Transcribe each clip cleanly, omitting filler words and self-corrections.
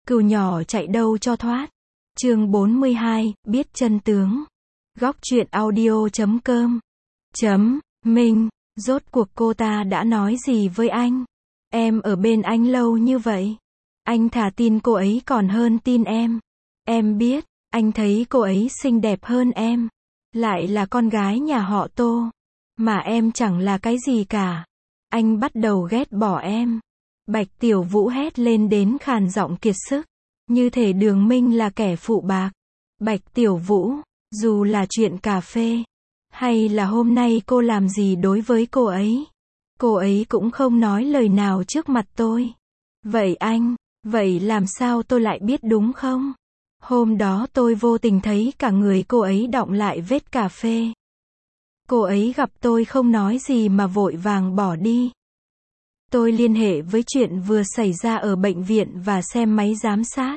Cừu nhỏ chạy đâu cho thoát. Chương 42, biết chân tướng. Góc truyện audio.com. Minh, rốt cuộc cô ta đã nói gì với anh? Em ở bên anh lâu như vậy. Anh thà tin cô ấy còn hơn tin em. Em biết, anh thấy cô ấy xinh đẹp hơn em. Lại là con gái nhà họ Tô. Mà em chẳng là cái gì cả. Anh bắt đầu ghét bỏ em. Bạch Tiểu Vũ hét lên đến khàn giọng kiệt sức. Như thể Đường Minh là kẻ phụ bạc. Bạch Tiểu Vũ, dù là chuyện cà phê, hay là hôm nay cô làm gì đối với cô ấy cũng không nói lời nào trước mặt tôi. Vậy làm sao tôi lại biết đúng không? Hôm đó tôi vô tình thấy cả người cô ấy đọng lại vết cà phê. Cô ấy gặp tôi không nói gì mà vội vàng bỏ đi. Tôi liên hệ với chuyện vừa xảy ra ở bệnh viện và xem máy giám sát.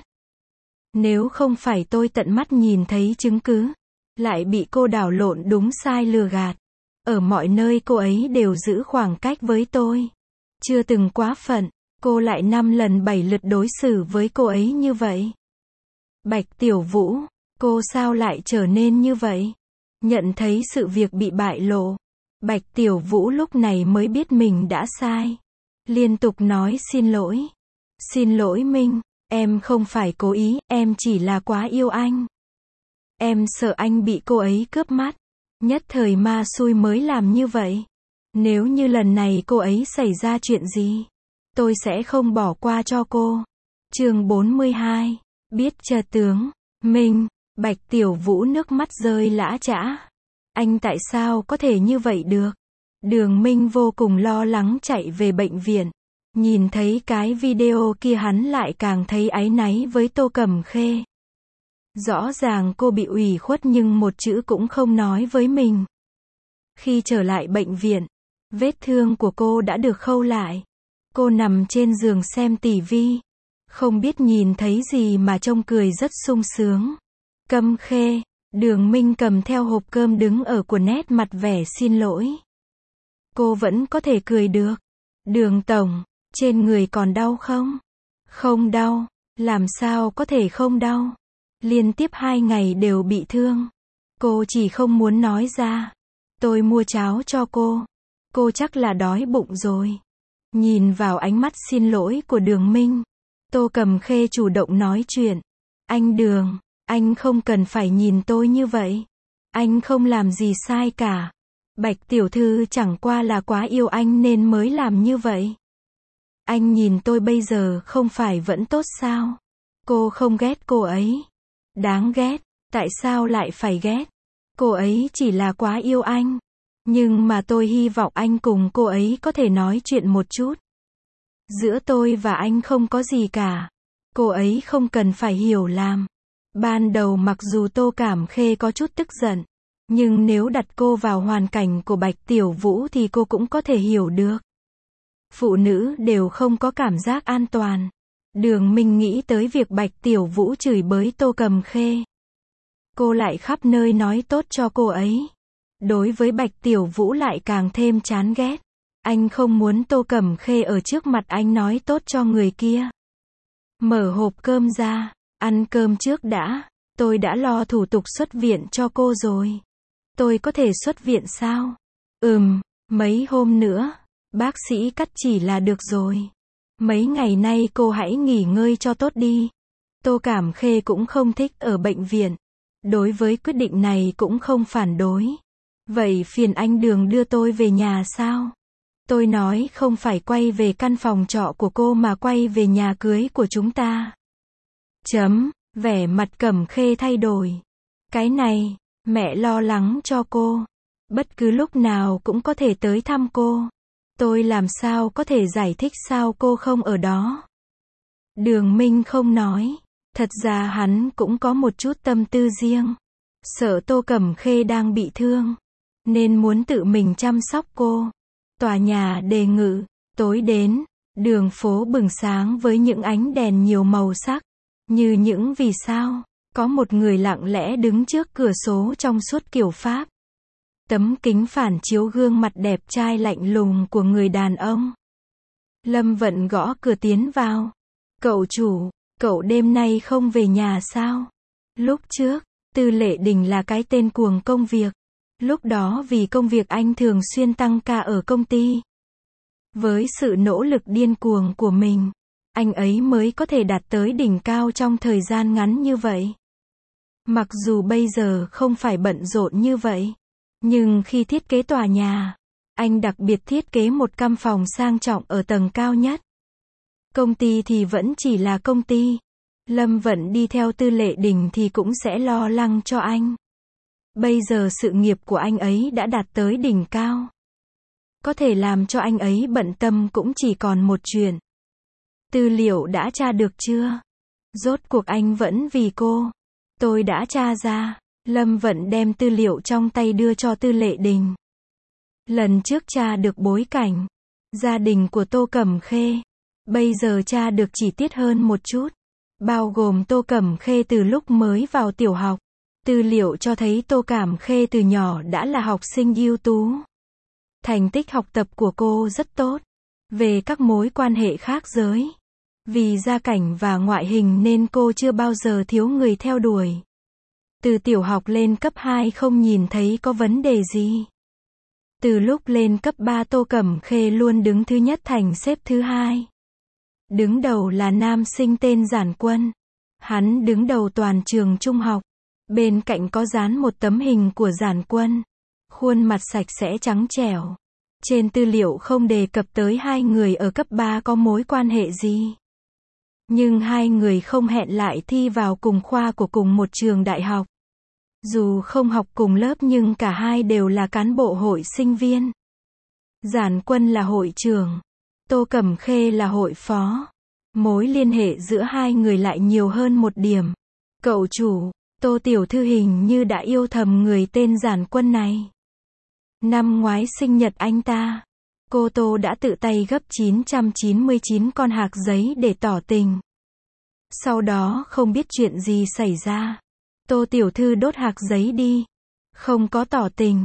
Nếu không phải tôi tận mắt nhìn thấy chứng cứ, lại bị cô đảo lộn đúng sai lừa gạt. Ở mọi nơi cô ấy đều giữ khoảng cách với tôi. Chưa từng quá phận, cô lại 5 lần 7 lượt đối xử với cô ấy như vậy. Bạch Tiểu Vũ, cô sao lại trở nên như vậy? Nhận thấy sự việc bị bại lộ, Bạch Tiểu Vũ lúc này mới biết mình đã sai. Liên tục nói xin lỗi. Xin lỗi Minh, em không phải cố ý, em chỉ là quá yêu anh. Em sợ anh bị cô ấy cướp mắt. Nhất thời ma xui mới làm như vậy. Nếu như lần này cô ấy xảy ra chuyện gì, tôi sẽ không bỏ qua cho cô. Chương 42, biết chân tướng. Minh, Bạch Tiểu Vũ nước mắt rơi lã chã. Anh tại sao có thể như vậy được? Đường Minh vô cùng lo lắng chạy về bệnh viện. Nhìn thấy cái video kia hắn lại càng thấy áy náy với Tô Cẩm Khê. Rõ ràng cô bị ủy khuất nhưng một chữ cũng không nói với mình. Khi trở lại bệnh viện, vết thương của cô đã được khâu lại. Cô nằm trên giường xem tivi. Không biết nhìn thấy gì mà trông cười rất sung sướng. Cẩm Khê, Đường Minh cầm theo hộp cơm đứng ở của nét mặt vẻ xin lỗi. Cô vẫn có thể cười được. Đường tổng, trên người còn đau không? Không đau, làm sao có thể không đau? Liên tiếp 2 ngày đều bị thương. Cô chỉ không muốn nói ra. Tôi mua cháo cho cô. Cô chắc là đói bụng rồi. Nhìn vào ánh mắt xin lỗi của Đường Minh, Tô Cẩm Khê chủ động nói chuyện. Anh Đường, anh không cần phải nhìn tôi như vậy. Anh không làm gì sai cả. Bạch tiểu thư chẳng qua là quá yêu anh nên mới làm như vậy. Anh nhìn tôi bây giờ không phải vẫn tốt sao? Cô không ghét cô ấy. Đáng ghét, tại sao lại phải ghét? Cô ấy chỉ là quá yêu anh. Nhưng mà tôi hy vọng anh cùng cô ấy có thể nói chuyện một chút. Giữa tôi và anh không có gì cả. Cô ấy không cần phải hiểu lầm. Ban đầu mặc dù Tô Cẩm Khê có chút tức giận, nhưng nếu đặt cô vào hoàn cảnh của Bạch Tiểu Vũ thì cô cũng có thể hiểu được. Phụ nữ đều không có cảm giác an toàn. Đường Minh nghĩ tới việc Bạch Tiểu Vũ chửi bới Tô Cẩm Khê. Cô lại khắp nơi nói tốt cho cô ấy. Đối với Bạch Tiểu Vũ lại càng thêm chán ghét. Anh không muốn Tô Cẩm Khê ở trước mặt anh nói tốt cho người kia. Mở hộp cơm ra, ăn cơm trước đã. Tôi đã lo thủ tục xuất viện cho cô rồi. Tôi có thể xuất viện sao? Mấy hôm nữa, bác sĩ cắt chỉ là được rồi. Mấy ngày nay cô hãy nghỉ ngơi cho tốt đi. Tô Cẩm Khê cũng không thích ở bệnh viện. Đối với quyết định này cũng không phản đối. Vậy phiền anh Đường đưa tôi về nhà sao? Tôi nói không phải quay về căn phòng trọ của cô mà quay về nhà cưới của chúng ta. Vẻ mặt Cẩm Khê thay đổi. Cái này, mẹ lo lắng cho cô. Bất cứ lúc nào cũng có thể tới thăm cô. Tôi làm sao có thể giải thích sao cô không ở đó? Đường Minh không nói. Thật ra hắn cũng có một chút tâm tư riêng. Sợ Tô Cẩm Khê đang bị thương, nên muốn tự mình chăm sóc cô. Tòa nhà đề ngự, tối đến, đường phố bừng sáng với những ánh đèn nhiều màu sắc, như những vì sao. Có một người lặng lẽ đứng trước cửa sổ trong suốt kiểu Pháp. Tấm kính phản chiếu gương mặt đẹp trai lạnh lùng của người đàn ông. Lâm Vận gõ cửa tiến vào. Cậu đêm nay không về nhà sao? Lúc trước, Tư Lệ Đình là cái tên cuồng công việc. Lúc đó vì công việc anh thường xuyên tăng ca ở công ty. Với sự nỗ lực điên cuồng của mình, anh ấy mới có thể đạt tới đỉnh cao trong thời gian ngắn như vậy. Mặc dù bây giờ không phải bận rộn như vậy, nhưng khi thiết kế tòa nhà, anh đặc biệt thiết kế một căn phòng sang trọng ở tầng cao nhất. Công ty thì vẫn chỉ là công ty. Lâm Vận đi theo Tư Lệ Đình thì cũng sẽ lo lắng cho anh. Bây giờ sự nghiệp của anh ấy đã đạt tới đỉnh cao. Có thể làm cho anh ấy bận tâm cũng chỉ còn một chuyện. Tư liệu đã tra được chưa? Rốt cuộc anh vẫn vì cô. Tôi đã tra ra. Lâm Vận đem tư liệu trong tay đưa cho Tư Lệ Đình. Lần trước tra được bối cảnh, gia đình của Tô Cẩm Khê. Bây giờ tra được chi tiết hơn một chút. Bao gồm Tô Cẩm Khê từ lúc mới vào tiểu học. Tư liệu cho thấy Tô Cẩm Khê từ nhỏ đã là học sinh ưu tú. Thành tích học tập của cô rất tốt. Về các mối quan hệ khác giới. Vì gia cảnh và ngoại hình nên cô chưa bao giờ thiếu người theo đuổi. Từ tiểu học lên cấp 2 không nhìn thấy có vấn đề gì. Từ lúc lên cấp 3 Tô Cẩm Khê luôn đứng thứ nhất thành xếp thứ hai. Đứng đầu là nam sinh tên Giản Quân. Hắn đứng đầu toàn trường trung học. Bên cạnh có dán một tấm hình của Giản Quân. Khuôn mặt sạch sẽ trắng trẻo. Trên tư liệu không đề cập tới hai người ở cấp 3 có mối quan hệ gì. Nhưng hai người không hẹn lại thi vào cùng khoa của cùng một trường đại học. Dù không học cùng lớp nhưng cả hai đều là cán bộ hội sinh viên. Giản Quân là hội trưởng. Tô Cẩm Khê là hội phó. Mối liên hệ giữa hai người lại nhiều hơn một điểm. Cậu chủ, Tô tiểu thư hình như đã yêu thầm người tên Giản Quân này. Năm ngoái sinh nhật anh ta, cô Tô đã tự tay gấp 999 con hạc giấy để tỏ tình. Sau đó không biết chuyện gì xảy ra. Tô tiểu thư đốt hạc giấy đi. Không có tỏ tình.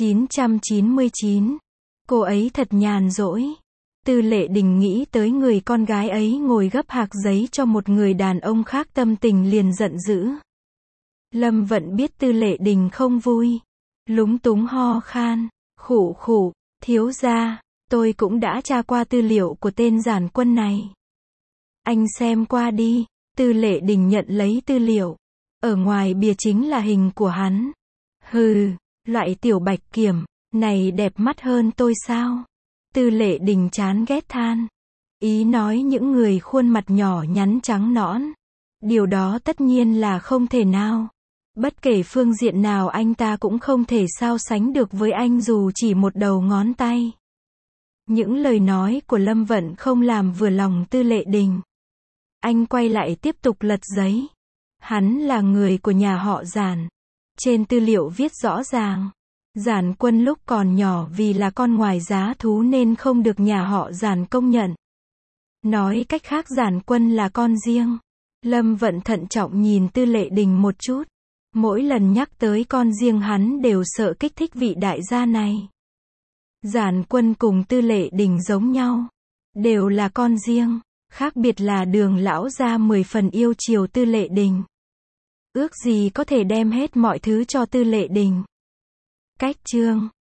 999. Cô ấy thật nhàn rỗi. Tư Lệ Đình nghĩ tới người con gái ấy ngồi gấp hạc giấy cho một người đàn ông khác tâm tình liền giận dữ. Lâm Vận biết Tư Lệ Đình không vui. Lúng túng ho khan. Khụ khụ, thiếu gia, tôi cũng đã tra qua tư liệu của tên Giản Quân này. Anh xem qua đi. Tư Lệ Đình nhận lấy tư liệu. Ở ngoài bìa chính là hình của hắn. Hừ, loại tiểu bạch kiểm này đẹp mắt hơn tôi sao? Tư Lệ Đình chán ghét than. Ý nói những người khuôn mặt nhỏ nhắn trắng nõn. Điều đó tất nhiên là không thể nào. Bất kể phương diện nào anh ta cũng không thể so sánh được với anh dù chỉ một đầu ngón tay. Những lời nói của Lâm Vận không làm vừa lòng Tư Lệ Đình. Anh quay lại tiếp tục lật giấy. Hắn là người của nhà họ Giản. Trên tư liệu viết rõ ràng. Giản Quân lúc còn nhỏ vì là con ngoài giá thú nên không được nhà họ Giản công nhận. Nói cách khác Giản Quân là con riêng. Lâm Vận thận trọng nhìn Tư Lệ Đình một chút. Mỗi lần nhắc tới con riêng hắn đều sợ kích thích vị đại gia này. Giản Quân cùng Tư Lệ Đình giống nhau. Đều là con riêng. Khác biệt là Đường lão gia 10 phần yêu chiều Tư Lệ Đình. Ước gì có thể đem hết mọi thứ cho Tư Lệ Đình. Cách chương